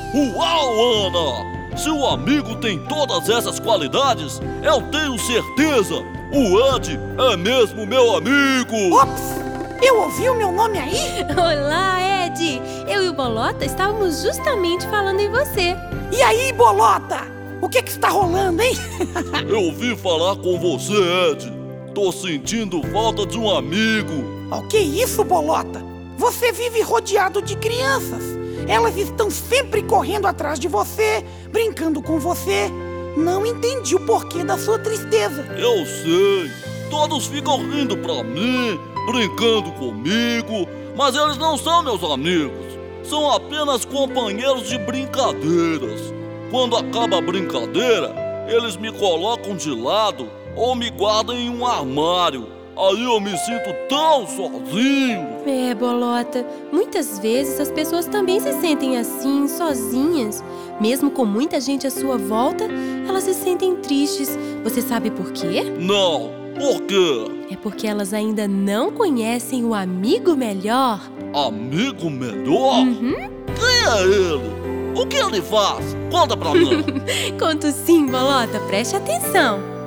Uau, Ana! Se o amigo tem todas essas qualidades, eu tenho certeza, o Ed é mesmo meu amigo! Ops! Eu ouvi o meu nome aí? Olá, Ed! Eu e o Bolota estávamos justamente falando em você. E aí, Bolota? O que está rolando, hein? Eu ouvi falar com você, Ed. Tô sentindo falta de um amigo. O que isso, Bolota? Você vive rodeado de crianças. Elas estão sempre correndo atrás de você, brincando com você. Não entendi o porquê da sua tristeza. Eu sei. Todos ficam rindo pra mim, brincando comigo, mas eles não são meus amigos. São apenas companheiros de brincadeiras. Quando acaba a brincadeira, eles me colocam de lado ou me guardam em um armário. Aí eu me sinto tão sozinho. É, Bolota, muitas vezes as pessoas também se sentem assim, sozinhas. Mesmo com muita gente à sua volta, elas se sentem tristes. Você sabe por quê? Não, por quê? É porque elas ainda não conhecem o amigo melhor. Amigo melhor? Uhum. Quem é ele? O que ele faz? Conta pra mim. Conto sim, Bolota, preste atenção.